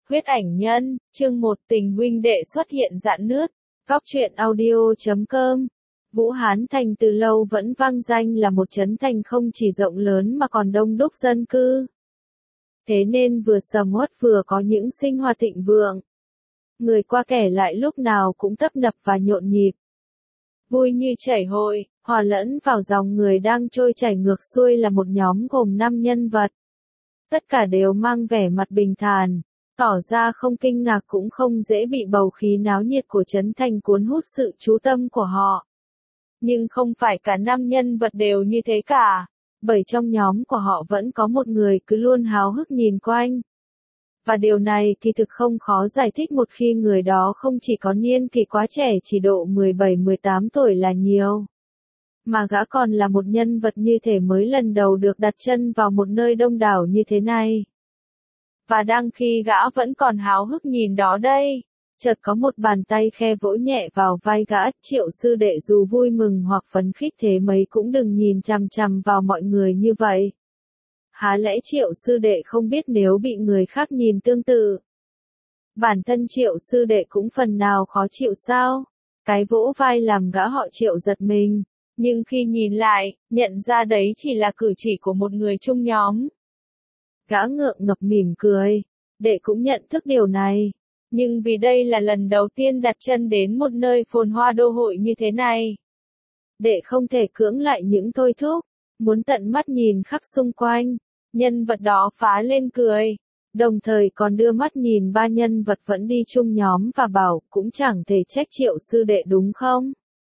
Huyết ảnh nhân, chương 1 tình huynh đệ xuất hiện rạn nứt. Góc truyện audio.com. Vũ Hán Thành từ lâu vẫn vang danh là một trấn thành không chỉ rộng lớn mà còn đông đúc dân cư. Thế nên vừa sầm uất vừa có những sinh hoạt thịnh vượng. Người qua kẻ lại lúc nào cũng tấp nập và nhộn nhịp. Vui như chảy hội, hòa lẫn vào dòng người đang trôi chảy ngược xuôi là một nhóm gồm 5 nhân vật. Tất cả đều mang vẻ mặt bình thản, tỏ ra không kinh ngạc cũng không dễ bị bầu khí náo nhiệt của trấn thành cuốn hút sự chú tâm của họ. Nhưng không phải cả 5 nhân vật đều như thế cả, bởi trong nhóm của họ vẫn có một người cứ luôn háo hức nhìn quanh. Và điều này thì thực không khó giải thích một khi người đó không chỉ có niên kỷ quá trẻ chỉ độ 17-18 tuổi là nhiều. Mà gã còn là một nhân vật như thể mới lần đầu được đặt chân vào một nơi đông đảo như thế này. Và đang khi gã vẫn còn háo hức nhìn đó đây, chợt có một bàn tay khe vỗ nhẹ vào vai gã. Triệu sư đệ dù vui mừng hoặc phấn khích thế mấy cũng đừng nhìn chằm chằm vào mọi người như vậy. Há lẽ Triệu sư đệ không biết nếu bị người khác nhìn tương tự, bản thân Triệu sư đệ cũng phần nào khó chịu sao? Cái vỗ vai làm gã họ Triệu giật mình, nhưng khi nhìn lại, nhận ra đấy chỉ là cử chỉ của một người chung nhóm. Gã ngượng ngập mỉm cười, đệ cũng nhận thức điều này, nhưng vì đây là lần đầu tiên đặt chân đến một nơi phồn hoa đô hội như thế này, đệ không thể cưỡng lại những thôi thúc, muốn tận mắt nhìn khắp xung quanh. Nhân vật đó phá lên cười, đồng thời còn đưa mắt nhìn 3 nhân vật vẫn đi chung nhóm và bảo cũng chẳng thể trách Triệu sư đệ đúng không?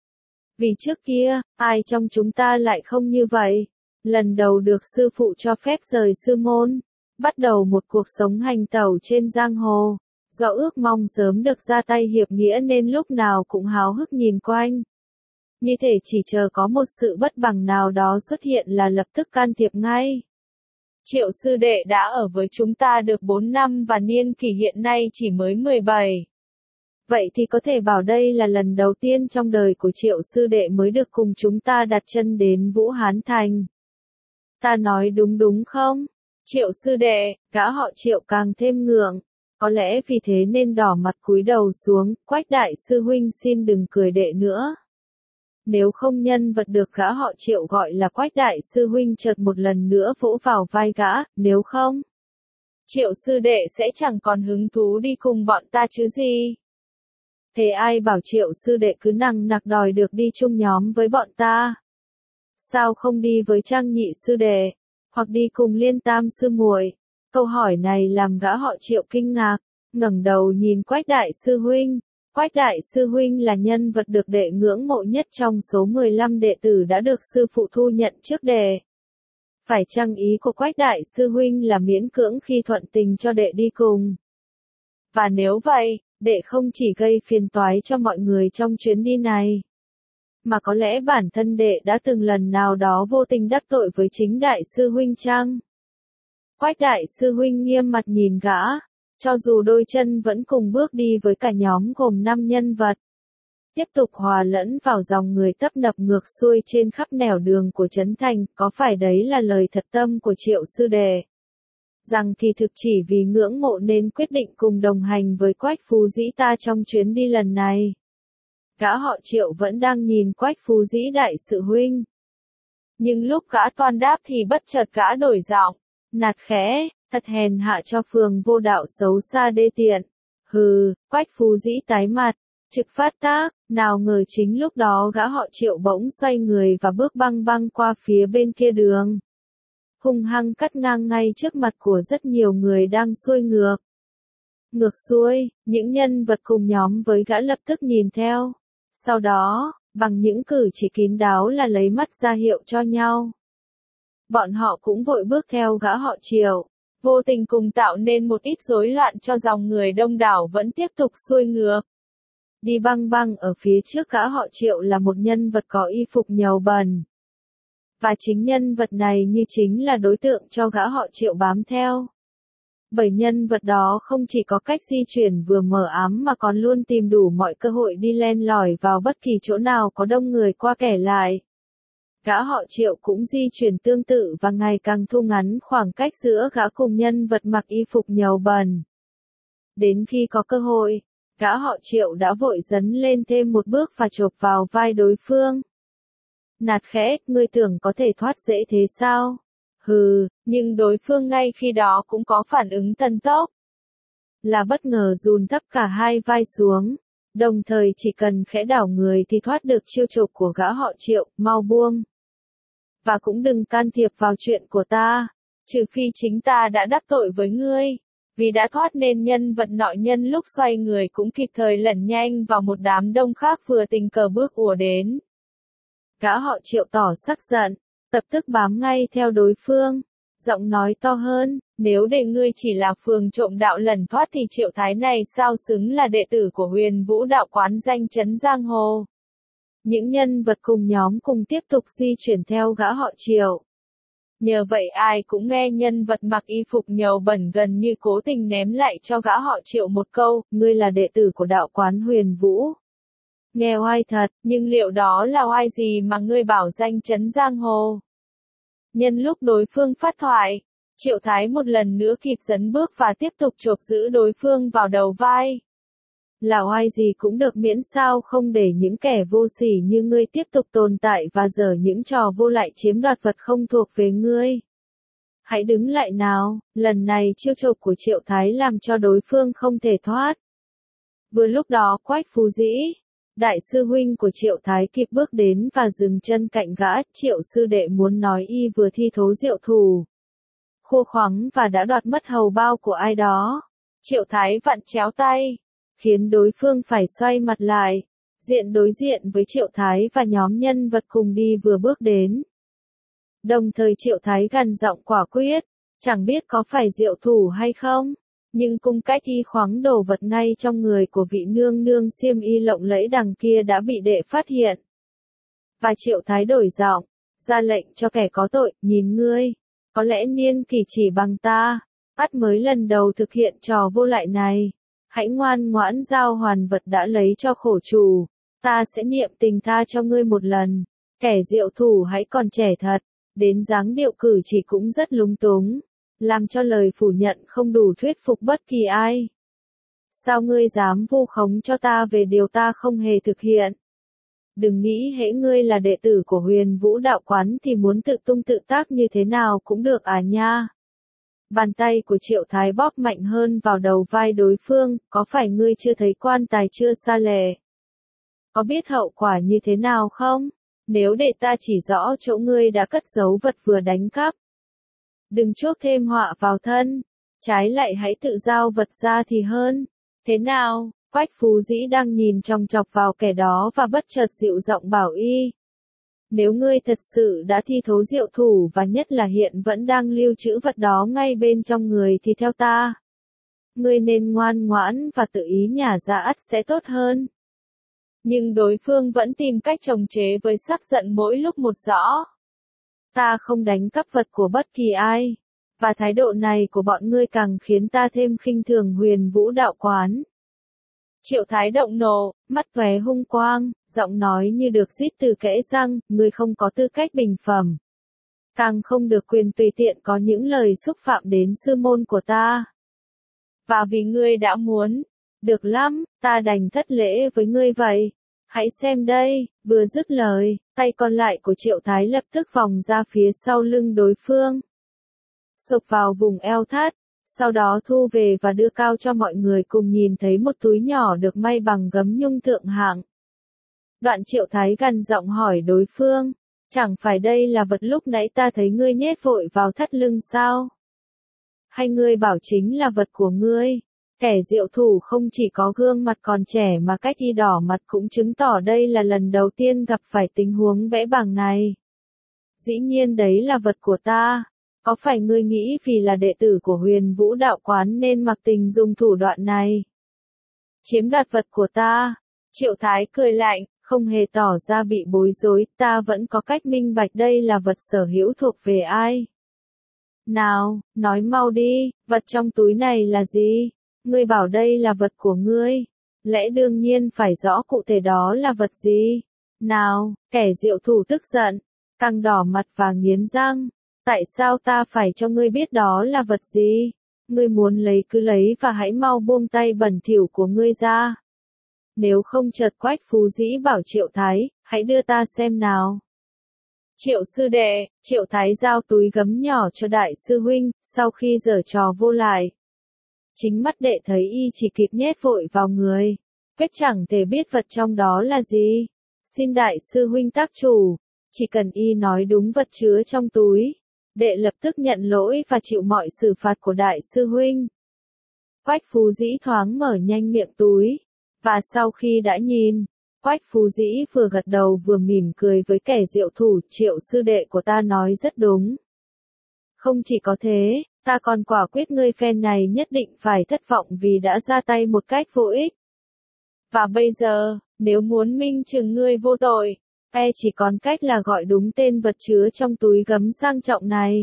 Vì trước kia, ai trong chúng ta lại không như vậy? Lần đầu được sư phụ cho phép rời sư môn, bắt đầu một cuộc sống hành tẩu trên giang hồ, do ước mong sớm được ra tay hiệp nghĩa nên lúc nào cũng háo hức nhìn quanh. Như thể chỉ chờ có một sự bất bằng nào đó xuất hiện là lập tức can thiệp ngay. Triệu sư đệ đã ở với chúng ta được 4 năm và niên kỷ hiện nay chỉ mới 17. Vậy thì có thể bảo đây là lần đầu tiên trong đời của Triệu sư đệ mới được cùng chúng ta đặt chân đến Vũ Hán Thành. Ta nói đúng không? Triệu sư đệ, gã họ Triệu càng thêm ngượng, có lẽ vì thế nên đỏ mặt cúi đầu xuống. Quách đại sư huynh xin đừng cười đệ nữa. Nếu không nhân vật được gã họ Triệu gọi là Quách đại sư huynh chợt một lần nữa vỗ vào vai gã, nếu không, Triệu sư đệ sẽ chẳng còn hứng thú đi cùng bọn ta chứ gì. Thế ai bảo Triệu sư đệ cứ nằng nặc đòi được đi chung nhóm với bọn ta? Sao không đi với Trang nhị sư đệ, hoặc đi cùng Liên tam sư muội? Câu hỏi này làm gã họ Triệu kinh ngạc, ngẩng đầu nhìn Quách đại sư huynh. Quách đại sư huynh là nhân vật được đệ ngưỡng mộ nhất trong số 15 đệ tử đã được sư phụ thu nhận trước đệ. Phải chăng ý của Quách đại sư huynh là miễn cưỡng khi thuận tình cho đệ đi cùng? Và nếu vậy, đệ không chỉ gây phiền toái cho mọi người trong chuyến đi này, mà có lẽ bản thân đệ đã từng lần nào đó vô tình đắc tội với chính đại sư huynh chăng? Quách đại sư huynh nghiêm mặt nhìn gã. Cho dù đôi chân vẫn cùng bước đi với cả nhóm gồm 5 nhân vật, tiếp tục hòa lẫn vào dòng người tấp nập ngược xuôi trên khắp nẻo đường của trấn thành, có phải đấy là lời thật tâm của Triệu sư đệ? Rằng thì thực chỉ vì ngưỡng mộ nên quyết định cùng đồng hành với Quách Phú Dĩ ta trong chuyến đi lần này. Gã họ Triệu vẫn đang nhìn Quách Phú Dĩ đại sư huynh. Nhưng lúc gã toan đáp thì bất chợt gã đổi giọng, nạt khẽ. Thật hèn hạ cho phường vô đạo xấu xa đê tiện. Hừ, Quách Phú Dĩ tái mặt, trực phát tác, nào ngờ chính lúc đó gã họ Triệu bỗng xoay người và bước băng băng qua phía bên kia đường. Hung hăng cắt ngang ngay trước mặt của rất nhiều người đang xuôi ngược. Ngược xuôi, những nhân vật cùng nhóm với gã lập tức nhìn theo. Sau đó, bằng những cử chỉ kín đáo là lấy mắt ra hiệu cho nhau. Bọn họ cũng vội bước theo gã họ Triệu. Vô tình cùng tạo nên một ít rối loạn cho dòng người đông đảo vẫn tiếp tục xuôi ngược. Đi băng băng ở phía trước gã họ Triệu là một nhân vật có y phục nhầu bẩn. Và chính nhân vật này như chính là đối tượng cho gã họ Triệu bám theo. Bởi nhân vật đó không chỉ có cách di chuyển vừa mờ ám mà còn luôn tìm đủ mọi cơ hội đi len lỏi vào bất kỳ chỗ nào có đông người qua kẻ lại. Gã họ Triệu cũng di chuyển tương tự và ngày càng thu ngắn khoảng cách giữa gã cùng nhân vật mặc y phục nhầu bẩn. Đến khi có cơ hội, gã họ Triệu đã vội dấn lên thêm một bước và chộp vào vai đối phương. Nạt khẽ, ngươi tưởng có thể thoát dễ thế sao? Hừ, nhưng đối phương ngay khi đó cũng có phản ứng thần tốc. Là bất ngờ dùn thấp cả hai vai xuống, đồng thời chỉ cần khẽ đảo người thì thoát được chiêu chộp của gã họ Triệu, mau buông. Và cũng đừng can thiệp vào chuyện của ta, trừ phi chính ta đã đắc tội với ngươi. Vì đã thoát nên nhân vật nọ nhân lúc xoay người cũng kịp thời lẩn nhanh vào một đám đông khác vừa tình cờ bước ùa đến. Gã họ Triệu tỏ sắc giận, lập tức bám ngay theo đối phương, giọng nói to hơn, nếu để ngươi chỉ là phường trộm đạo lẩn thoát thì Triệu Thái này sao xứng là đệ tử của Huyền Vũ đạo quán danh chấn giang hồ. Những nhân vật cùng nhóm cùng tiếp tục di chuyển theo gã họ Triệu. Nhờ vậy ai cũng nghe nhân vật mặc y phục nhầu bẩn gần như cố tình ném lại cho gã họ Triệu một câu, ngươi là đệ tử của đạo quán Huyền Vũ. Nghe oai thật, nhưng liệu đó là oai gì mà ngươi bảo danh chấn giang hồ? Nhân lúc đối phương phát thoại, Triệu Thái một lần nữa kịp dấn bước và tiếp tục chộp giữ đối phương vào đầu vai. Là oai gì cũng được miễn sao không để những kẻ vô sỉ như ngươi tiếp tục tồn tại và giở những trò vô lại chiếm đoạt vật không thuộc về ngươi. Hãy đứng lại nào, lần này chiêu chộp của Triệu Thái làm cho đối phương không thể thoát. Vừa lúc đó Quách Phú Dĩ, đại sư huynh của Triệu Thái kịp bước đến và dừng chân cạnh gã. Triệu sư đệ muốn nói y vừa thi thố diệu thủ, khô khoắng và đã đoạt mất hầu bao của ai đó. Triệu Thái vặn chéo tay, khiến đối phương phải xoay mặt lại, đối diện với Triệu Thái và nhóm nhân vật cùng đi vừa bước đến. Đồng thời Triệu Thái gằn giọng quả quyết, chẳng biết có phải diệu thủ hay không, nhưng cung cách y khoáng đồ vật ngay trong người của vị nương nương xiêm y lộng lẫy đằng kia đã bị đệ phát hiện. Và Triệu Thái đổi giọng, ra lệnh cho kẻ có tội, nhìn ngươi, có lẽ niên kỷ chỉ bằng ta, ắt mới lần đầu thực hiện trò vô lại này. Hãy ngoan ngoãn giao hoàn vật đã lấy cho khổ chủ, ta sẽ niệm tình tha cho ngươi một lần. Kẻ diệu thủ hãy còn trẻ thật, đến dáng điệu cử chỉ cũng rất lúng túng, làm cho lời phủ nhận không đủ thuyết phục bất kỳ ai. Sao ngươi dám vu khống cho ta về điều ta không hề thực hiện? Đừng nghĩ hễ ngươi là đệ tử của Huyền Vũ đạo quán thì muốn tự tung tự tác như thế nào cũng được à nha. Bàn tay của Triệu Thái bóp mạnh hơn vào đầu vai đối phương, có phải ngươi chưa thấy quan tài chưa sa lệ? Có biết hậu quả như thế nào không? Nếu để ta chỉ rõ chỗ ngươi đã cất giấu vật vừa đánh cắp. Đừng chuốc thêm họa vào thân, trái lại hãy tự giao vật ra thì hơn. Thế nào? Quách Phú Dĩ đang nhìn chòng chọc vào kẻ đó và bất chợt dịu giọng bảo y. Nếu ngươi thật sự đã thi thố diệu thủ và nhất là hiện vẫn đang lưu trữ vật đó ngay bên trong người thì theo ta. Ngươi nên ngoan ngoãn và tự ý nhả ra ắt sẽ tốt hơn. Nhưng đối phương vẫn tìm cách chồng chế với sắc giận mỗi lúc một rõ. Ta không đánh cắp vật của bất kỳ ai. Và thái độ này của bọn ngươi càng khiến ta thêm khinh thường Huyền Vũ đạo quán. Triệu Thái động nộ, mắt tóe hung quang, giọng nói như được rít từ kẽ răng, ngươi không có tư cách bình phẩm. Càng không được quyền tùy tiện có những lời xúc phạm đến sư môn của ta. Và vì ngươi đã muốn, được lắm, ta đành thất lễ với ngươi vậy. Hãy xem đây, vừa dứt lời, tay còn lại của Triệu Thái lập tức vòng ra phía sau lưng đối phương. Sộc vào vùng eo thắt. Sau đó thu về và đưa cao cho mọi người cùng nhìn thấy một túi nhỏ được may bằng gấm nhung thượng hạng. Đoạn Triệu Thái gằn giọng hỏi đối phương, chẳng phải đây là vật lúc nãy ta thấy ngươi nhét vội vào thắt lưng sao? Hay ngươi bảo chính là vật của ngươi? Kẻ diệu thủ không chỉ có gương mặt còn trẻ mà cách y đỏ mặt cũng chứng tỏ đây là lần đầu tiên gặp phải tình huống bẽ bàng này. Dĩ nhiên đấy là vật của ta. Có phải ngươi nghĩ vì là đệ tử của Huyền Vũ đạo quán nên mặc tình dùng thủ đoạn này? Chiếm đoạt vật của ta. Triệu Thái cười lạnh, không hề tỏ ra bị bối rối, ta vẫn có cách minh bạch đây là vật sở hữu thuộc về ai. Nào, nói mau đi, vật trong túi này là gì? Ngươi bảo đây là vật của ngươi. Lẽ đương nhiên phải rõ cụ thể đó là vật gì. Nào, kẻ diệu thủ tức giận, càng đỏ mặt và nghiến răng. Tại sao ta phải cho ngươi biết đó là vật gì? Ngươi muốn lấy cứ lấy và hãy mau buông tay bẩn thỉu của ngươi ra. Nếu không chợt Quách Phú Dĩ bảo Triệu Thái, hãy đưa ta xem nào. Triệu sư đệ, Triệu Thái giao túi gấm nhỏ cho đại sư huynh, sau khi giở trò vô lại. Chính mắt đệ thấy y chỉ kịp nhét vội vào người. Quyết chẳng thể biết vật trong đó là gì. Xin đại sư huynh tác chủ, chỉ cần y nói đúng vật chứa trong túi. Đệ lập tức nhận lỗi và chịu mọi xử phạt của đại sư huynh. Quách Phú Dĩ thoáng mở nhanh miệng túi. Và sau khi đã nhìn, Quách Phú Dĩ vừa gật đầu vừa mỉm cười với kẻ diệu thủ. Triệu sư đệ của ta nói rất đúng. Không chỉ có thế, ta còn quả quyết ngươi phen này nhất định phải thất vọng vì đã ra tay một cách vô ích. Và bây giờ, nếu muốn minh chứng ngươi vô tội, chỉ còn cách là gọi đúng tên vật chứa trong túi gấm sang trọng này.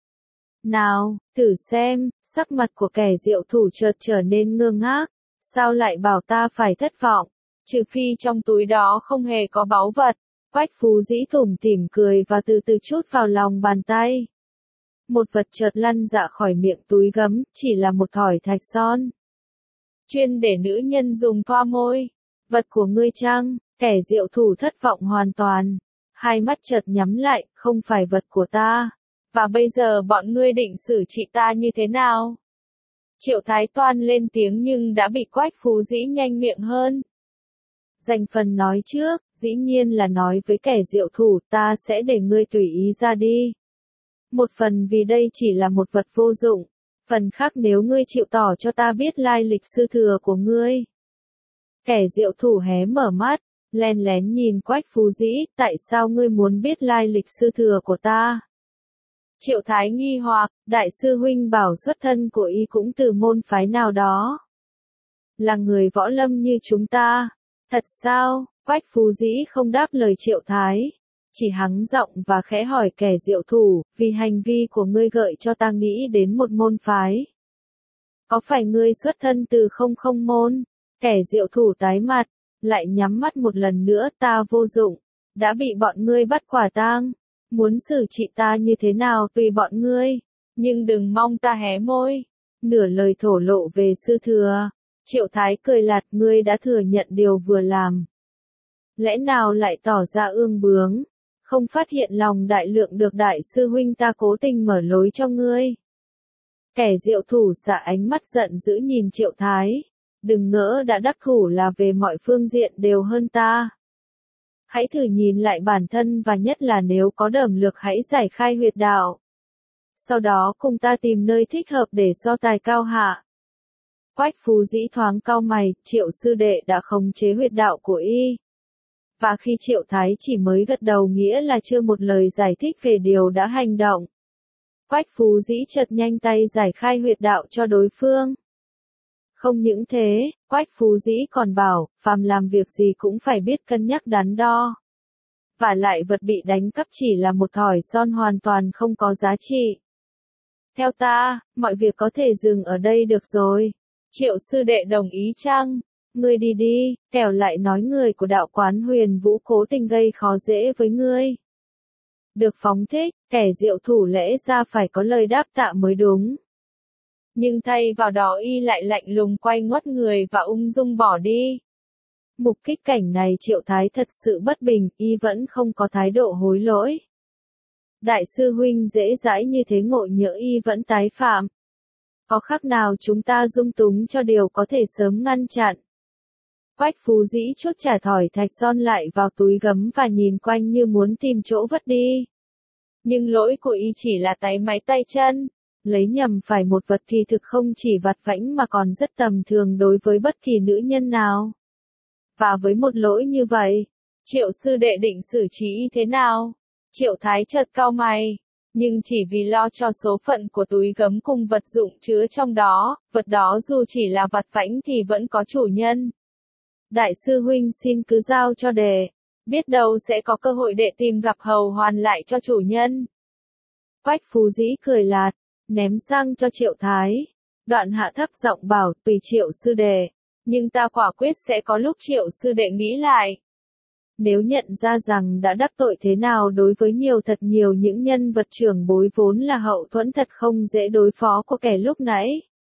Nào, thử xem, sắc mặt của kẻ diệu thủ chợt trở nên ngơ ngác, sao lại bảo ta phải thất vọng, trừ phi trong túi đó không hề có báu vật. Quách Phú Dĩ tủm tỉm cười và từ từ chút vào lòng bàn tay. Một vật chợt lăn ra khỏi miệng túi gấm, chỉ là một thỏi thạch son. Chuyên để nữ nhân dùng thoa môi. Vật của ngươi chăng? Kẻ diệu thủ thất vọng hoàn toàn. Hai mắt chợt nhắm lại, không phải vật của ta. Và bây giờ bọn ngươi định xử trị ta như thế nào? Triệu Thái toan lên tiếng nhưng đã bị Quách Phú Dĩ nhanh miệng hơn. Dành phần nói trước, dĩ nhiên là nói với kẻ diệu thủ, ta sẽ để ngươi tùy ý ra đi. Một phần vì đây chỉ là một vật vô dụng, phần khác nếu ngươi chịu tỏ cho ta biết lai lịch sư thừa của ngươi. Kẻ diệu thủ hé mở mắt, len lén nhìn Quách Phú Dĩ, tại sao ngươi muốn biết lai lịch sư thừa của ta? Triệu Thái nghi hoặc, đại sư huynh bảo xuất thân của y cũng từ môn phái nào đó. Là người võ lâm như chúng ta. Thật sao? Quách Phú Dĩ không đáp lời Triệu Thái. Chỉ hắng giọng và khẽ hỏi kẻ diệu thủ, vì hành vi của ngươi gợi cho ta nghĩ đến một môn phái. Có phải ngươi xuất thân từ không không môn? Kẻ diệu thủ tái mặt, lại nhắm mắt một lần nữa, ta vô dụng, đã bị bọn ngươi bắt quả tang. Muốn xử trị ta như thế nào tùy bọn ngươi, nhưng đừng mong ta hé môi. Nửa lời thổ lộ về sư thừa. Triệu Thái cười lạt, ngươi đã thừa nhận điều vừa làm. Lẽ nào lại tỏ ra ương bướng? Không phát hiện lòng đại lượng được đại sư huynh ta cố tình mở lối cho ngươi. Kẻ diệu thủ xạ ánh mắt giận dữ nhìn Triệu Thái. Đừng ngỡ đã đắc thủ là về mọi phương diện đều hơn ta. Hãy thử nhìn lại bản thân và nhất là nếu có đẩm lược hãy giải khai huyệt đạo. Sau đó cùng ta tìm nơi thích hợp để so tài cao hạ. Quách Phú Dĩ thoáng cau mày, Triệu sư đệ đã khống chế huyệt đạo của y. Và khi Triệu Thái chỉ mới gật đầu nghĩa là chưa một lời giải thích về điều đã hành động. Quách Phú Dĩ chợt nhanh tay giải khai huyệt đạo cho đối phương. Không những thế, Quách Phú Dĩ còn bảo, phàm làm việc gì cũng phải biết cân nhắc đắn đo. Và lại vật bị đánh cắp chỉ là một thỏi son hoàn toàn không có giá trị. Theo ta, mọi việc có thể dừng ở đây được rồi. Triệu sư đệ đồng ý chăng? Ngươi đi đi, kẻo lại nói người của đạo quán Huyền Vũ cố tình gây khó dễ với ngươi. Được phóng thích, kẻ diệu thủ lẽ ra phải có lời đáp tạ mới đúng. Nhưng thay vào đó y lại lạnh lùng quay ngoắt người và ung dung bỏ đi. Mục kích cảnh này Triệu Thái thật sự bất bình, y vẫn không có thái độ hối lỗi. Đại sư huynh dễ dãi như thế ngộ nhỡ y vẫn tái phạm. Có khác nào chúng ta dung túng cho điều có thể sớm ngăn chặn. Quách Phú Dĩ chốt trả thỏi thạch son lại vào túi gấm và nhìn quanh như muốn tìm chỗ vứt đi. Nhưng lỗi của y chỉ là táy máy tay chân. Lấy nhầm phải một vật thì thực không chỉ vặt vãnh mà còn rất tầm thường đối với bất kỳ nữ nhân nào. Và với một lỗi như vậy, Triệu sư đệ định xử trí y thế nào? Triệu Thái chợt cau mày. Nhưng chỉ vì lo cho số phận của túi gấm cùng vật dụng chứa trong đó, vật đó dù chỉ là vặt vãnh thì vẫn có chủ nhân. Đại sư huynh xin cứ giao cho đệ, biết đâu sẽ có cơ hội đệ tìm gặp hầu hoàn lại cho chủ nhân. Quách Phú Dĩ cười lạt, ném sang cho Triệu Thái. Đoạn hạ thấp giọng bảo, tùy Triệu sư đệ, nhưng ta quả quyết sẽ có lúc Triệu sư đệ nghĩ lại. Nếu nhận ra rằng đã đắc tội thế nào đối với thật nhiều những nhân vật trưởng bối vốn là hậu thuẫn thật không dễ đối phó của kẻ lúc nãy.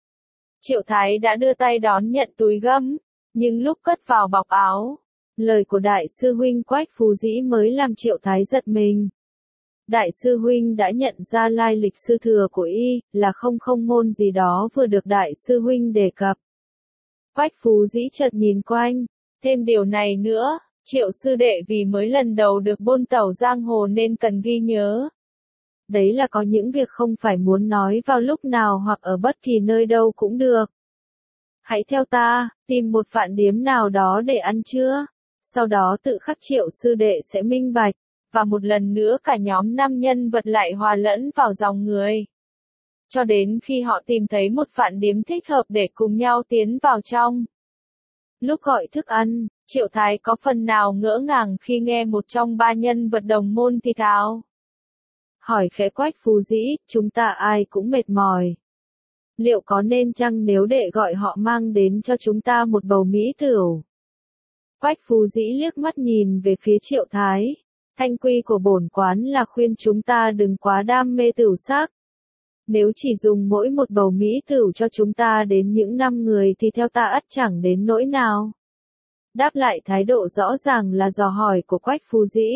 Triệu Thái đã đưa tay đón nhận túi gấm, nhưng lúc cất vào bọc áo, lời của đại sư huynh Quách Phú Dĩ mới làm Triệu Thái giật mình. Đại sư huynh đã nhận ra lai lịch sư thừa của y, là không môn gì đó vừa được đại sư huynh đề cập. Quách Phú Dĩ chợt nhìn quanh, thêm điều này nữa, Triệu sư đệ vì mới lần đầu được bôn tẩu giang hồ nên cần ghi nhớ. Đấy là có những việc không phải muốn nói vào lúc nào hoặc ở bất kỳ nơi đâu cũng được. Hãy theo ta, tìm một vạn điếm nào đó để ăn trưa, sau đó tự khắc Triệu sư đệ sẽ minh bạch, và một lần nữa cả nhóm 5 nhân vật lại hòa lẫn vào dòng người. Cho đến khi họ tìm thấy một vạn điếm thích hợp để cùng nhau tiến vào trong. Lúc gọi thức ăn, Triệu Thái có phần nào ngỡ ngàng khi nghe một trong 3 nhân vật đồng môn thì thào. Hỏi khẽ Quách Phú Dĩ, chúng ta ai cũng mệt mỏi. Liệu có nên chăng nếu đệ gọi họ mang đến cho chúng ta một bầu mỹ tửu? Quách Phú Dĩ liếc mắt nhìn về phía Triệu Thái. Thanh quy của bổn quán là khuyên chúng ta đừng quá đam mê tửu sắc. Nếu chỉ dùng mỗi một bầu mỹ tửu cho chúng ta đến những 5 người thì theo ta ắt chẳng đến nỗi nào. Đáp lại thái độ rõ ràng là dò hỏi của Quách Phú Dĩ.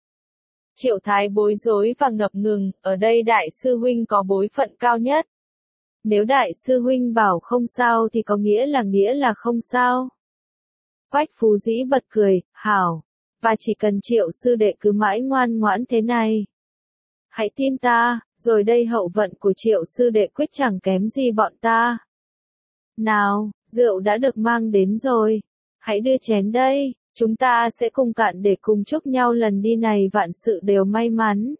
Triệu Thái bối rối và ngập ngừng, ở đây đại sư huynh có bối phận cao nhất. Nếu đại sư huynh bảo không sao thì có nghĩa là không sao. Quách Phú Dĩ bật cười, hảo, và chỉ cần Triệu sư đệ cứ mãi ngoan ngoãn thế này. Hãy tin ta, rồi đây hậu vận của Triệu sư đệ quyết chẳng kém gì bọn ta. Nào, rượu đã được mang đến rồi, hãy đưa chén đây, chúng ta sẽ cùng cạn để cùng chúc nhau lần đi này vạn sự đều may mắn.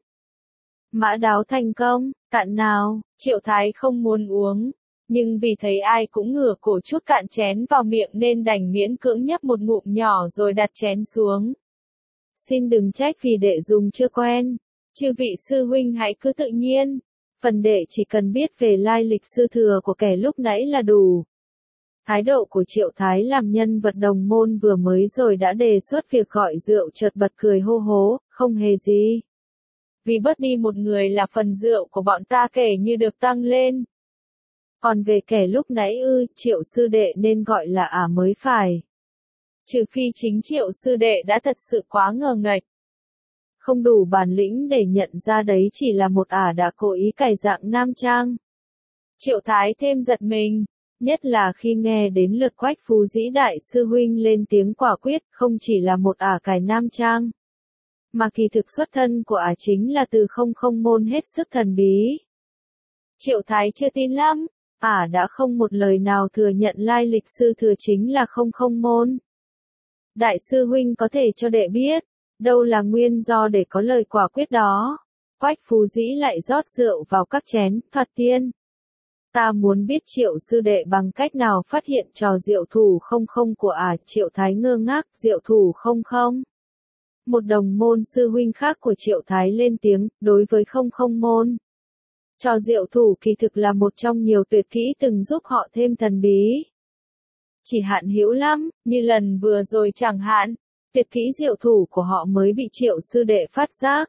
Mã đáo thành công, cạn nào, Triệu Thái không muốn uống, nhưng vì thấy ai cũng ngửa cổ chút cạn chén vào miệng nên đành miễn cưỡng nhấp một ngụm nhỏ rồi đặt chén xuống. Xin đừng trách vì đệ dùng chưa quen, chư vị sư huynh hãy cứ tự nhiên, phần đệ chỉ cần biết về lai lịch sư thừa của kẻ lúc nãy là đủ. Thái độ của Triệu Thái làm nhân vật đồng môn vừa mới rồi đã đề xuất việc gọi rượu chợt bật cười hô hố, không hề gì. Vì bớt đi một người là phần rượu của bọn ta kể như được tăng lên. Còn về kẻ lúc nãy Triệu sư đệ nên gọi là ả mới phải. Trừ phi chính Triệu sư đệ đã thật sự quá ngờ nghệch. Không đủ bản lĩnh để nhận ra đấy chỉ là một ả đã cố ý cải dạng nam trang. Triệu Thái thêm giật mình, nhất là khi nghe đến lượt Quách Phú Dĩ đại sư huynh lên tiếng quả quyết, không chỉ là một ả cải nam trang, mà kỳ thực xuất thân của ả chính là từ không môn hết sức thần bí. Triệu Thái chưa tin lắm, ả đã không một lời nào thừa nhận lai lịch sư thừa chính là không môn. Đại sư huynh có thể cho đệ biết, đâu là nguyên do để có lời quả quyết đó. Quách Phú Dĩ lại rót rượu vào các chén, thoạt tiên. Ta muốn biết Triệu sư đệ bằng cách nào phát hiện trò diệu thủ không của ả. Triệu Thái ngơ ngác, diệu thủ không. Một đồng môn sư huynh khác của Triệu Thái lên tiếng, đối với không môn. Trò diệu thủ kỳ thực là một trong nhiều tuyệt kỹ từng giúp họ thêm thần bí. Chỉ hạn hữu lắm, như lần vừa rồi chẳng hạn, tuyệt kỹ diệu thủ của họ mới bị Triệu sư đệ phát giác.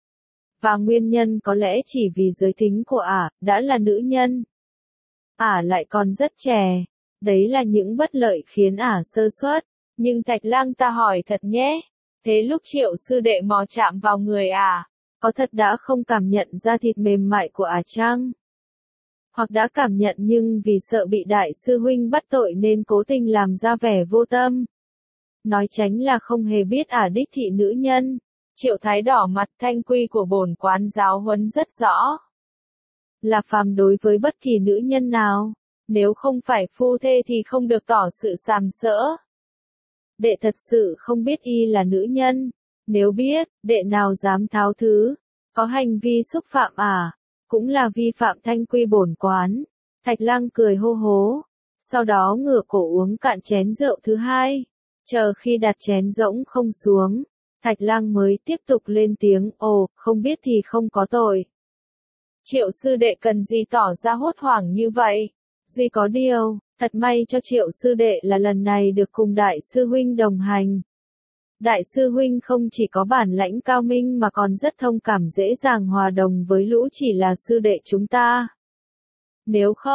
Và nguyên nhân có lẽ chỉ vì giới tính của ả, đã là nữ nhân. Ả lại còn rất trẻ, đấy là những bất lợi khiến ả sơ suất. Nhưng Thạch Lang ta hỏi thật nhé, thế lúc Triệu sư đệ mò chạm vào người ả, có thật đã không cảm nhận ra thịt mềm mại của ả chăng? Hoặc đã cảm nhận nhưng vì sợ bị đại sư huynh bắt tội nên cố tình làm ra vẻ vô tâm. Nói tránh là không hề biết ả đích thị nữ nhân. Triệu Thái đỏ mặt, thanh quy của bổn quán giáo huấn rất rõ. Là phàm đối với bất kỳ nữ nhân nào, nếu không phải phu thê thì không được tỏ sự sàm sỡ. Đệ thật sự không biết y là nữ nhân, nếu biết, đệ nào dám tháo thứ, có hành vi xúc phạm ả, cũng là vi phạm thanh quy bổn quán. Thạch Lang cười hô hố, sau đó ngửa cổ uống cạn chén rượu thứ hai, chờ khi đặt chén rỗng không xuống, Thạch Lang mới tiếp tục lên tiếng, ồ, không biết thì không có tội. Triệu sư đệ cần gì tỏ ra hốt hoảng như vậy? Duy có điều, thật may cho Triệu sư đệ là lần này được cùng đại sư huynh đồng hành. Đại sư huynh không chỉ có bản lãnh cao minh mà còn rất thông cảm dễ dàng hòa đồng với lũ chỉ là sư đệ chúng ta. Nếu không,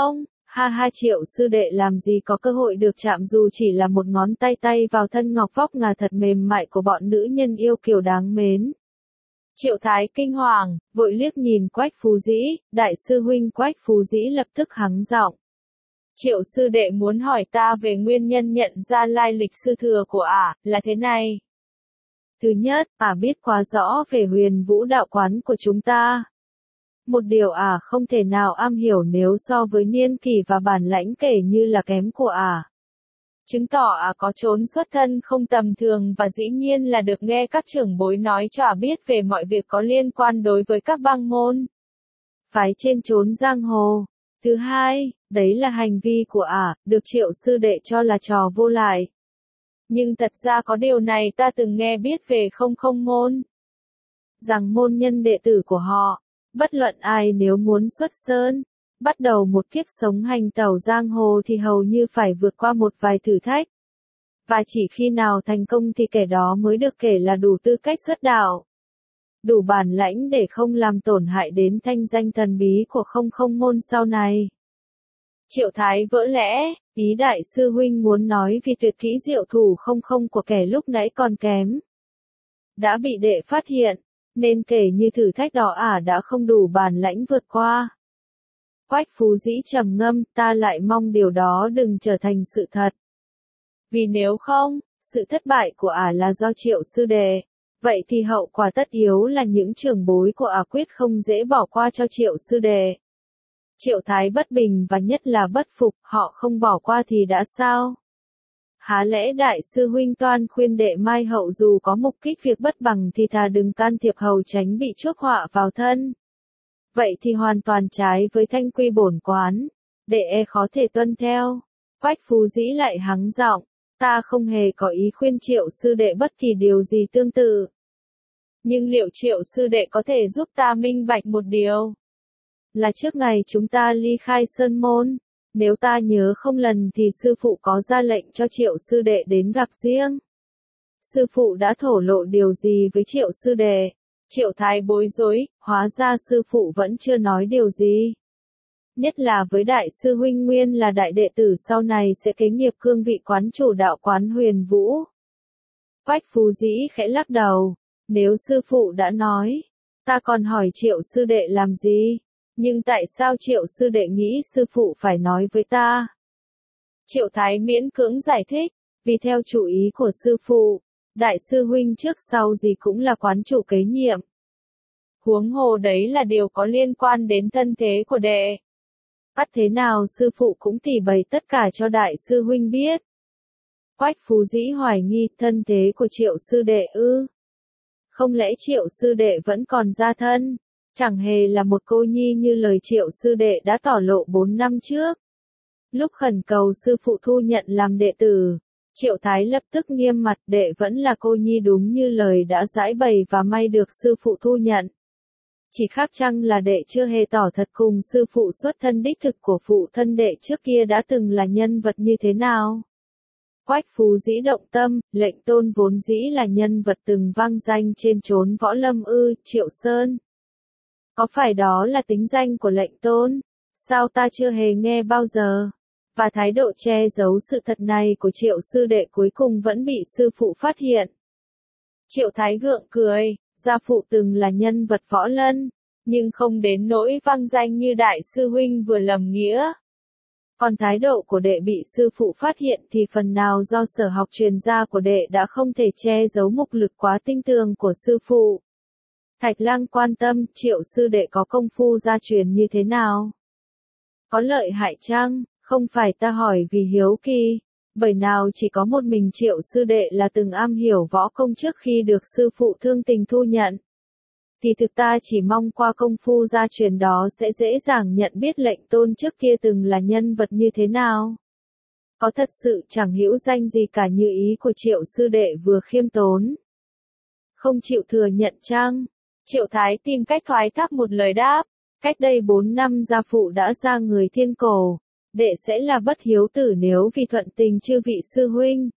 Ha ha, Triệu sư đệ làm gì có cơ hội được chạm dù chỉ là một ngón tay tay vào thân ngọc vóc ngà thật mềm mại của bọn nữ nhân yêu kiều đáng mến. Triệu Thái kinh hoàng, vội liếc nhìn Quách Phú Dĩ, đại sư huynh. Quách Phú Dĩ lập tức hắng giọng. Triệu sư đệ muốn hỏi ta về nguyên nhân nhận ra lai lịch sư thừa của là thế này. Thứ nhất, biết quá rõ về Huyền Vũ đạo quán của chúng ta. Một điều không thể nào am hiểu nếu so với niên kỷ và bản lãnh kể như là kém của chứng tỏ có chốn xuất thân không tầm thường và dĩ nhiên là được nghe các trưởng bối nói cho biết về mọi việc có liên quan đối với các bang môn phái trên chốn giang hồ. Thứ hai, đấy là hành vi của được Triệu sư đệ cho là trò vô lại. Nhưng thật ra có điều này ta từng nghe biết về Không Không môn. Rằng môn nhân đệ tử của họ, bất luận ai nếu muốn xuất sơn, bắt đầu một kiếp sống hành tẩu giang hồ thì hầu như phải vượt qua một vài thử thách. Và chỉ khi nào thành công thì kẻ đó mới được kể là đủ tư cách xuất đạo. Đủ bản lãnh để không làm tổn hại đến thanh danh thần bí của Không Không môn sau này. Triệu Thái vỡ lẽ, ý đại sư huynh muốn nói vì tuyệt kỹ diệu thủ Không Không của kẻ lúc nãy còn kém. Đã bị đệ phát hiện, nên kể như thử thách đó đã không đủ bản lãnh vượt qua. Quách Phú Dĩ trầm ngâm, ta lại mong điều đó đừng trở thành sự thật. Vì nếu không, sự thất bại của là do Triệu sư đệ. Vậy thì hậu quả tất yếu là những trưởng bối của quyết không dễ bỏ qua cho Triệu sư đệ. Triệu Thái bất bình và nhất là bất phục, họ không bỏ qua thì đã sao? Há lẽ đại sư huynh toan khuyên đệ mai hậu dù có mục kích việc bất bằng thì thà đừng can thiệp hầu tránh bị chuốc họa vào thân. Vậy thì hoàn toàn trái với thanh quy bổn quán, đệ khó thể tuân theo. Quách Phú Dĩ lại hắng giọng, ta không hề có ý khuyên Triệu sư đệ bất kỳ điều gì tương tự. Nhưng liệu Triệu sư đệ có thể giúp ta minh bạch một điều? Là trước ngày chúng ta ly khai sơn môn, nếu ta nhớ không lầm thì sư phụ có ra lệnh cho Triệu sư đệ đến gặp riêng. Sư phụ đã thổ lộ điều gì với Triệu sư đệ? Triệu Thái bối rối, hóa ra sư phụ vẫn chưa nói điều gì. Nhất là với đại sư huynh nguyên là đại đệ tử sau này sẽ kế nghiệp cương vị quán chủ đạo quán Huyền Vũ. Quách Phú Dĩ khẽ lắc đầu, nếu sư phụ đã nói, ta còn hỏi Triệu sư đệ làm gì? Nhưng tại sao Triệu sư đệ nghĩ sư phụ phải nói với ta? Triệu Thái miễn cưỡng giải thích, vì theo chủ ý của sư phụ, đại sư huynh trước sau gì cũng là quán chủ kế nhiệm. Huống hồ đấy là điều có liên quan đến thân thế của đệ. Bắt thế nào sư phụ cũng tỉ bày tất cả cho đại sư huynh biết. Quách Phú Dĩ hoài nghi thân thế của Triệu sư đệ ư? Không lẽ Triệu sư đệ vẫn còn gia thân? Chẳng hề là một cô nhi như lời Triệu sư đệ đã tỏ lộ 4 năm trước. Lúc khẩn cầu sư phụ thu nhận làm đệ tử, Triệu Thái lập tức nghiêm mặt, đệ vẫn là cô nhi đúng như lời đã giải bày và may được sư phụ thu nhận. Chỉ khác chăng là đệ chưa hề tỏ thật cùng sư phụ xuất thân đích thực của phụ thân đệ trước kia đã từng là nhân vật như thế nào. Quách Phú Dĩ động tâm, lệnh tôn vốn dĩ là nhân vật từng vang danh trên chốn võ lâm ư, Triệu Sơn. Có phải đó là tính danh của lệnh tôn? Sao ta chưa hề nghe bao giờ? Và thái độ che giấu sự thật này của Triệu sư đệ cuối cùng vẫn bị sư phụ phát hiện. Triệu Thái gượng cười, gia phụ từng là nhân vật võ lân, nhưng không đến nỗi vang danh như đại sư huynh vừa lầm nghĩa. Còn thái độ của đệ bị sư phụ phát hiện thì phần nào do sở học truyền gia của đệ đã không thể che giấu mục lực quá tinh tường của sư phụ. Thạch Lang quan tâm, Triệu sư đệ có công phu gia truyền như thế nào? Có lợi hại chăng? Không phải ta hỏi vì hiếu kỳ, bởi nào chỉ có một mình Triệu sư đệ là từng am hiểu võ công trước khi được sư phụ thương tình thu nhận. Thì thực ta chỉ mong qua công phu gia truyền đó sẽ dễ dàng nhận biết lệnh tôn trước kia từng là nhân vật như thế nào. Có thật sự chẳng hữu danh gì cả như ý của Triệu sư đệ vừa khiêm tốn. Không chịu thừa nhận chăng? Triệu Thái tìm cách thoái thác một lời đáp. Cách đây 4 năm gia phụ đã ra người thiên cổ. Đệ sẽ là bất hiếu tử nếu vì thuận tình chư vị sư huynh.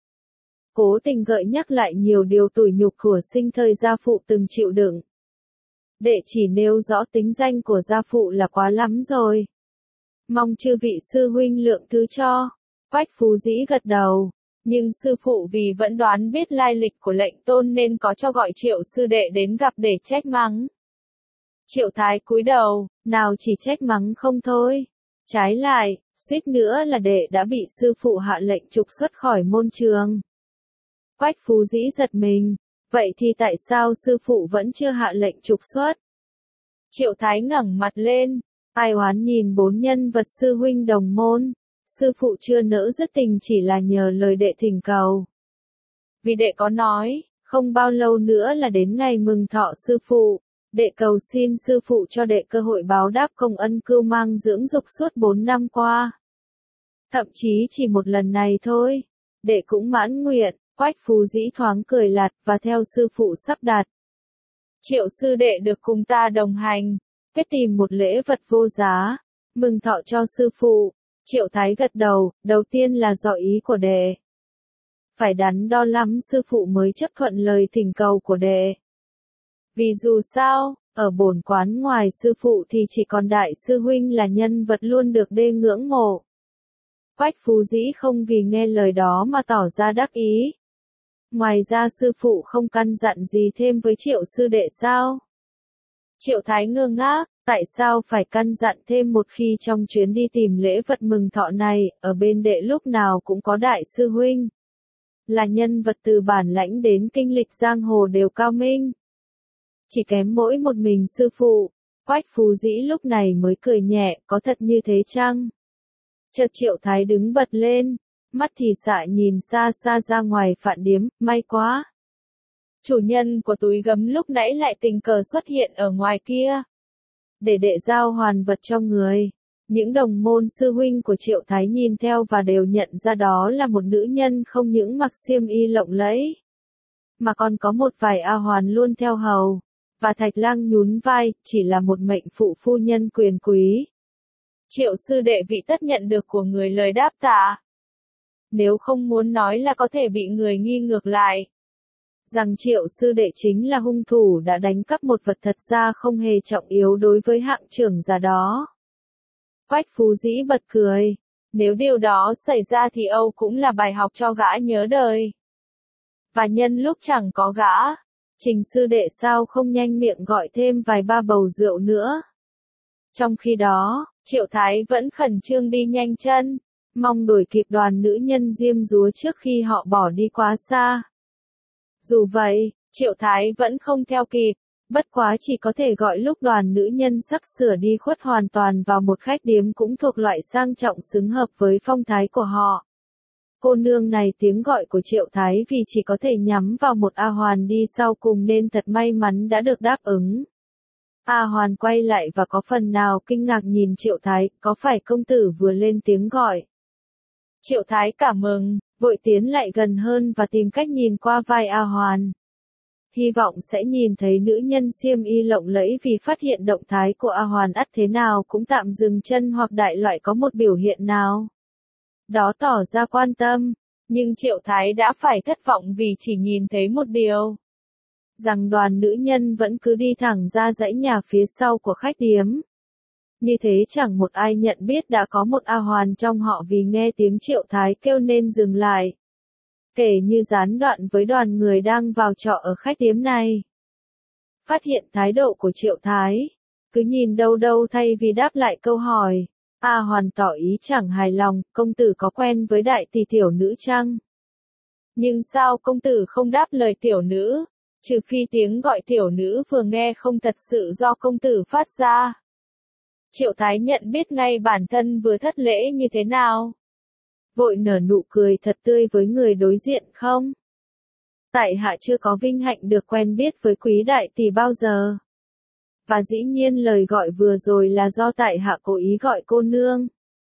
Cố tình gợi nhắc lại nhiều điều tủi nhục của sinh thời gia phụ từng chịu đựng. Đệ chỉ nêu rõ tính danh của gia phụ là quá lắm rồi. Mong chư vị sư huynh lượng thứ cho. Quách Phú Dĩ gật đầu. Nhưng sư phụ vì vẫn đoán biết lai lịch của lệnh tôn nên có cho gọi Triệu sư đệ đến gặp để trách mắng. Triệu Thái cúi đầu, nào chỉ trách mắng không thôi. Trái lại, suýt nữa là đệ đã bị sư phụ hạ lệnh trục xuất khỏi môn trường. Quách Phú Dĩ giật mình, vậy thì tại sao sư phụ vẫn chưa hạ lệnh trục xuất? Triệu Thái ngẩng mặt lên, ai oán nhìn bốn nhân vật sư huynh đồng môn. Sư phụ chưa nỡ dứt tình chỉ là nhờ lời đệ thỉnh cầu. Vì đệ có nói, không bao lâu nữa là đến ngày mừng thọ sư phụ. Đệ cầu xin sư phụ cho đệ cơ hội báo đáp công ân cưu mang dưỡng dục suốt 4 năm qua. Thậm chí chỉ một lần này thôi. Đệ cũng mãn nguyện. Quách Phú Dĩ thoáng cười lạt và theo sư phụ sắp đặt. Triệu sư đệ được cùng ta đồng hành, quyết tìm một lễ vật vô giá, mừng thọ cho sư phụ. Triệu Thái gật đầu, đầu tiên là do ý của đệ. Phải đắn đo lắm sư phụ mới chấp thuận lời thỉnh cầu của đệ. Vì dù sao, ở bổn quán ngoài sư phụ thì chỉ còn đại sư huynh là nhân vật luôn được đê ngưỡng mộ. Quách Phú Dĩ không vì nghe lời đó mà tỏ ra đắc ý. Ngoài ra sư phụ không căn dặn gì thêm với Triệu sư đệ sao? Triệu Thái ngơ ngác, tại sao phải căn dặn thêm một khi trong chuyến đi tìm lễ vật mừng thọ này, ở bên đệ lúc nào cũng có đại sư huynh. Là nhân vật từ bản lãnh đến kinh lịch giang hồ đều cao minh. Chỉ kém mỗi một mình sư phụ. Quách Phú Dĩ lúc này mới cười nhẹ, có thật như thế chăng? Chợt Triệu Thái đứng bật lên, mắt thì xạ nhìn xa xa ra ngoài phạn điếm, may quá. Chủ nhân của túi gấm lúc nãy lại tình cờ xuất hiện ở ngoài kia. Để đệ giao hoàn vật cho người. Những đồng môn sư huynh của Triệu Thái nhìn theo và đều nhận ra đó là một nữ nhân không những mặc xiêm y lộng lẫy, mà còn có một vài A hoàn luôn theo hầu. Và Thạch Lang nhún vai, chỉ là một mệnh phụ phu nhân quyền quý. Triệu sư đệ vị tất nhận được của người lời đáp tạ. Nếu không muốn nói là có thể bị người nghi ngược lại. Rằng Triệu sư đệ chính là hung thủ đã đánh cắp một vật thật ra không hề trọng yếu đối với hạng trưởng giả đó. Quách Phú Dĩ bật cười. Nếu điều đó xảy ra thì Âu cũng là bài học cho gã nhớ đời. Và nhân lúc chẳng có gã, Trình sư đệ sao không nhanh miệng gọi thêm vài ba bầu rượu nữa. Trong khi đó, Triệu Thái vẫn khẩn trương đi nhanh chân, mong đuổi kịp đoàn nữ nhân diêm dúa trước khi họ bỏ đi quá xa. Dù vậy, Triệu Thái vẫn không theo kịp, bất quá chỉ có thể gọi lúc đoàn nữ nhân sắp sửa đi khuất hoàn toàn vào một khách điếm cũng thuộc loại sang trọng xứng hợp với phong thái của họ. Cô nương này tiếng gọi của Triệu Thái vì chỉ có thể nhắm vào một A Hoàn đi sau cùng nên thật may mắn đã được đáp ứng. A Hoàn quay lại và có phần nào kinh ngạc nhìn Triệu Thái, có phải công tử vừa lên tiếng gọi? Triệu Thái cảm mừng, vội tiến lại gần hơn và tìm cách nhìn qua vai A Hoàn. Hy vọng sẽ nhìn thấy nữ nhân xiêm y lộng lẫy vì phát hiện động thái của A Hoàn ắt thế nào cũng tạm dừng chân hoặc đại loại có một biểu hiện nào đó tỏ ra quan tâm, nhưng Triệu Thái đã phải thất vọng vì chỉ nhìn thấy một điều. Rằng đoàn nữ nhân vẫn cứ đi thẳng ra dãy nhà phía sau của khách điếm. Như thế chẳng một ai nhận biết đã có một A Hoàn trong họ vì nghe tiếng Triệu Thái kêu nên dừng lại. Kể như gián đoạn với đoàn người đang vào trọ ở khách điếm này. Phát hiện thái độ của Triệu Thái, cứ nhìn đâu đâu thay vì đáp lại câu hỏi. A Hoàn tỏ ý chẳng hài lòng, công tử có quen với đại tỷ tiểu nữ chăng? Nhưng sao công tử không đáp lời tiểu nữ, trừ phi tiếng gọi tiểu nữ vừa nghe không thật sự do công tử phát ra. Triệu Thái nhận biết ngay bản thân vừa thất lễ như thế nào. Vội nở nụ cười thật tươi với người đối diện không? Tại hạ chưa có vinh hạnh được quen biết với quý đại tỷ bao giờ. Và dĩ nhiên lời gọi vừa rồi là do tại hạ cố ý gọi cô nương.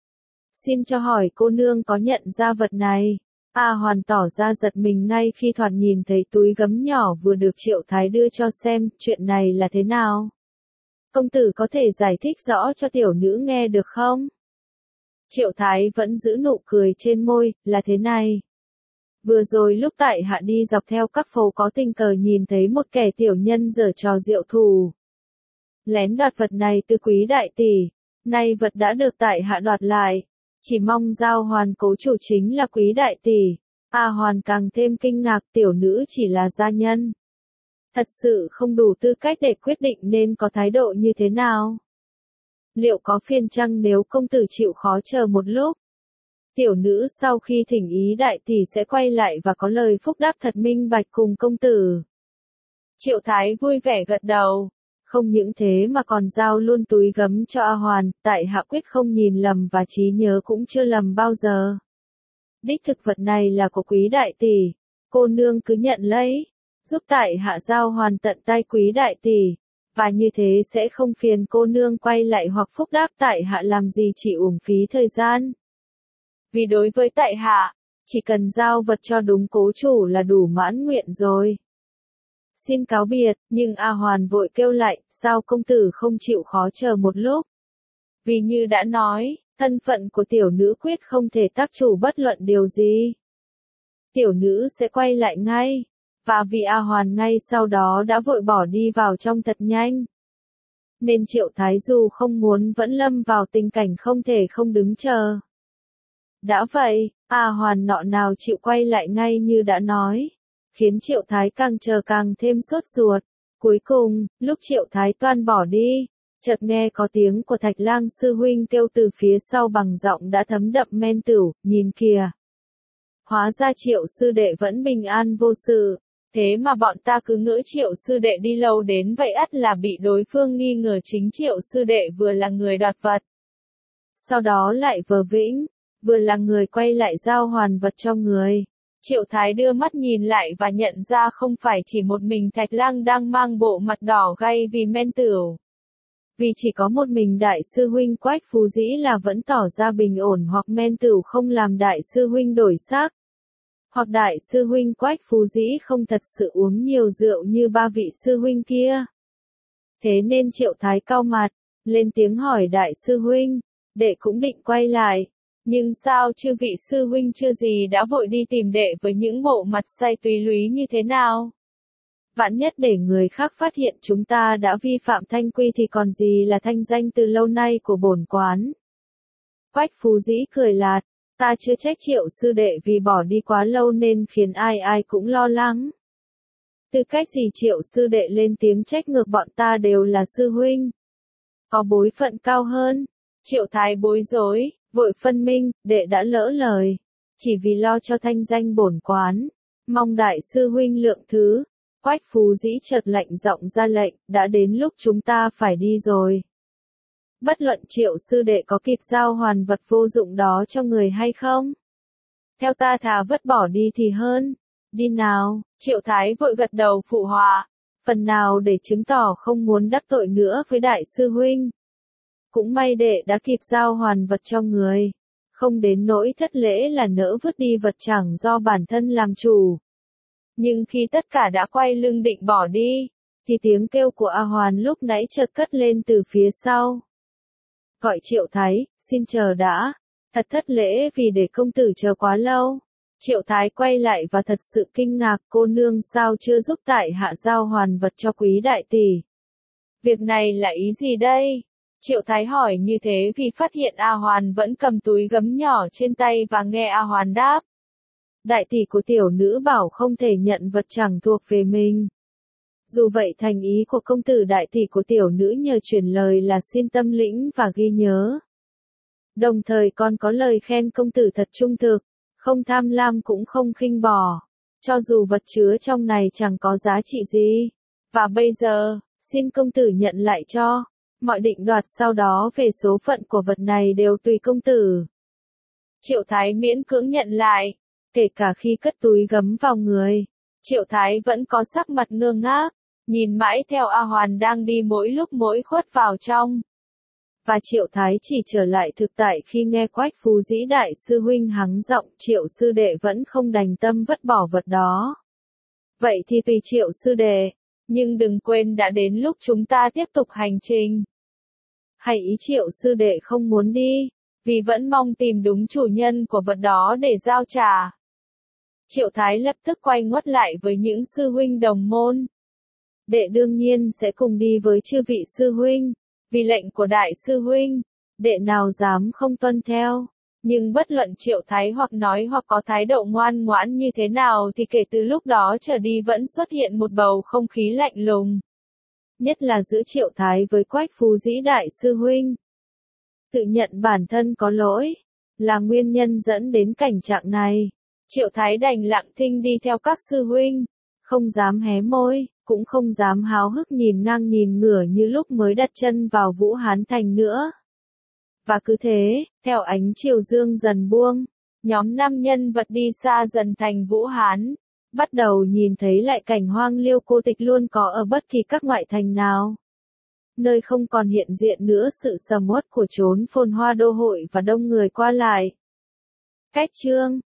Xin cho hỏi cô nương có nhận ra vật này? A Hoàn tỏ ra giật mình ngay khi thoạt nhìn thấy túi gấm nhỏ vừa được Triệu Thái đưa cho xem, chuyện này là thế nào? Công tử có thể giải thích rõ cho tiểu nữ nghe được không? Triệu Thái vẫn giữ nụ cười trên môi, là thế này. Vừa rồi lúc tại hạ đi dọc theo các phố có tình cờ nhìn thấy một kẻ tiểu nhân giở trò diệu thủ. Lén đoạt vật này từ quý đại tỷ, Nay vật đã được tại hạ đoạt lại, chỉ mong giao hoàn cố chủ chính là quý đại tỷ. A Hoàn càng thêm kinh ngạc, tiểu nữ chỉ là gia nhân. Thật sự không đủ tư cách để quyết định nên có thái độ như thế nào. Liệu có phiền chăng nếu công tử chịu khó chờ một lúc? Tiểu nữ sau khi thỉnh ý đại tỷ sẽ quay lại và có lời phúc đáp thật minh bạch cùng công tử. Triệu Thái vui vẻ gật đầu. Không những thế mà còn giao luôn túi gấm cho A Hoàn, tại hạ quyết không nhìn lầm và trí nhớ cũng chưa lầm bao giờ. Đích thực vật này là của quý đại tỷ, cô nương cứ nhận lấy, giúp tại hạ giao hoàn tận tay quý đại tỷ, và như thế sẽ không phiền cô nương quay lại hoặc phúc đáp tại hạ làm gì chỉ uổng phí thời gian. Vì đối với tại hạ, chỉ cần giao vật cho đúng cố chủ là đủ mãn nguyện rồi. Xin cáo biệt, nhưng A Hoàn vội kêu lại, sao công tử không chịu khó chờ một lúc? Vì như đã nói, thân phận của tiểu nữ quyết không thể tác chủ bất luận điều gì. Tiểu nữ sẽ quay lại ngay, và vì A Hoàn ngay sau đó đã vội bỏ đi vào trong thật nhanh. Nên Triệu Thái dù không muốn vẫn lâm vào tình cảnh không thể không đứng chờ. Đã vậy, A Hoàn nọ nào chịu quay lại ngay như đã nói, khiến Triệu Thái càng chờ càng thêm sốt ruột. Cuối cùng, lúc Triệu Thái toan bỏ đi, chợt nghe có tiếng của Thạch Lang sư huynh kêu từ phía sau bằng giọng đã thấm đậm men tửu, nhìn kìa. Hóa ra Triệu sư đệ vẫn bình an vô sự, thế mà bọn ta cứ ngỡ Triệu sư đệ đi lâu đến vậy ắt là bị đối phương nghi ngờ chính Triệu sư đệ vừa là người đoạt vật. Sau đó lại vờ vĩnh, vừa là người quay lại giao hoàn vật cho người. Triệu Thái đưa mắt nhìn lại và nhận ra không phải chỉ một mình Thạch Lang đang mang bộ mặt đỏ gay vì men tửu. Vì chỉ có một mình đại sư huynh Quách Phú Dĩ là vẫn tỏ ra bình ổn hoặc men tửu không làm đại sư huynh đổi sắc. Hoặc đại sư huynh Quách Phú Dĩ không thật sự uống nhiều rượu như ba vị sư huynh kia. Thế nên Triệu Thái cau mặt, lên tiếng hỏi đại sư huynh, đệ cũng định quay lại. Nhưng sao chư vị sư huynh chưa gì đã vội đi tìm đệ với những bộ mặt say tùy lúy như thế nào? Vạn nhất để người khác phát hiện chúng ta đã vi phạm thanh quy thì còn gì là thanh danh từ lâu nay của bổn quán. Quách Phú Dĩ cười lạt, ta chưa trách Triệu sư đệ vì bỏ đi quá lâu nên khiến ai ai cũng lo lắng. Tư cách gì Triệu sư đệ lên tiếng trách ngược bọn ta đều là sư huynh. Có bối phận cao hơn. Triệu Thái bối rối, vội phân minh, đệ đã lỡ lời. Chỉ vì lo cho thanh danh bổn quán. Mong đại sư huynh lượng thứ. Quách Phú Dĩ chợt lạnh giọng ra lệnh, đã đến lúc chúng ta phải đi rồi. Bất luận Triệu sư đệ có kịp giao hoàn vật vô dụng đó cho người hay không? Theo ta thà vứt bỏ đi thì hơn. Đi nào, Triệu Thái vội gật đầu phụ họa. Phần nào để chứng tỏ không muốn đắc tội nữa với đại sư huynh. Cũng may đệ đã kịp giao hoàn vật cho người. Không đến nỗi thất lễ là nỡ vứt đi vật chẳng do bản thân làm chủ. Nhưng khi tất cả đã quay lưng định bỏ đi, thì tiếng kêu của A Hoàn lúc nãy chợt cất lên từ phía sau. Gọi Triệu Thái, xin chờ đã. Thật thất lễ vì để công tử chờ quá lâu. Triệu Thái quay lại và thật sự kinh ngạc, cô nương sao chưa giúp tại hạ giao hoàn vật cho quý đại tỷ. Việc này là ý gì đây? Triệu Thái hỏi như thế vì phát hiện A Hoàn vẫn cầm túi gấm nhỏ trên tay và nghe A Hoàn đáp. Đại tỷ của tiểu nữ bảo không thể nhận vật chẳng thuộc về mình. Dù vậy thành ý của công tử đại tỷ của tiểu nữ nhờ chuyển lời là xin tâm lĩnh và ghi nhớ. Đồng thời còn có lời khen công tử thật trung thực, không tham lam cũng không khinh bò. Cho dù vật chứa trong này chẳng có giá trị gì. Và bây giờ, xin công tử nhận lại cho. Mọi định đoạt sau đó về số phận của vật này đều tùy công tử. Triệu Thái miễn cưỡng nhận lại. Kể cả khi cất túi gấm vào người, Triệu Thái vẫn có sắc mặt ngơ ngác, nhìn mãi theo A Hoàn đang đi mỗi lúc mỗi khuất vào trong. Và Triệu Thái chỉ trở lại thực tại khi nghe Quách Phú Dĩ đại sư huynh hắng giọng, Triệu sư đệ vẫn không đành tâm vứt bỏ vật đó. Vậy thì tùy Triệu sư đệ, nhưng đừng quên đã đến lúc chúng ta tiếp tục hành trình. Hay ý Triệu sư đệ không muốn đi, vì vẫn mong tìm đúng chủ nhân của vật đó để giao trả. Triệu Thái lập tức quay ngoắt lại với những sư huynh đồng môn. Đệ đương nhiên sẽ cùng đi với chư vị sư huynh, vì lệnh của đại sư huynh, đệ nào dám không tuân theo. Nhưng bất luận Triệu Thái hoặc nói hoặc có thái độ ngoan ngoãn như thế nào thì kể từ lúc đó trở đi vẫn xuất hiện một bầu không khí lạnh lùng. Nhất là giữa Triệu Thái với Quách Phú Dĩ đại sư huynh. Tự nhận bản thân có lỗi, là nguyên nhân dẫn đến cảnh trạng này. Triệu Thái đành lặng thinh đi theo các sư huynh, không dám hé môi, cũng không dám háo hức nhìn ngang nhìn ngửa như lúc mới đặt chân vào Vũ Hán Thành nữa. Và cứ thế, theo ánh chiều dương dần buông, nhóm 5 nhân vật đi xa dần thành Vũ Hán, bắt đầu nhìn thấy lại cảnh hoang liêu cô tịch luôn có ở bất kỳ các ngoại thành nào. Nơi không còn hiện diện nữa sự sầm uất của chốn phồn hoa đô hội và đông người qua lại. Cách chương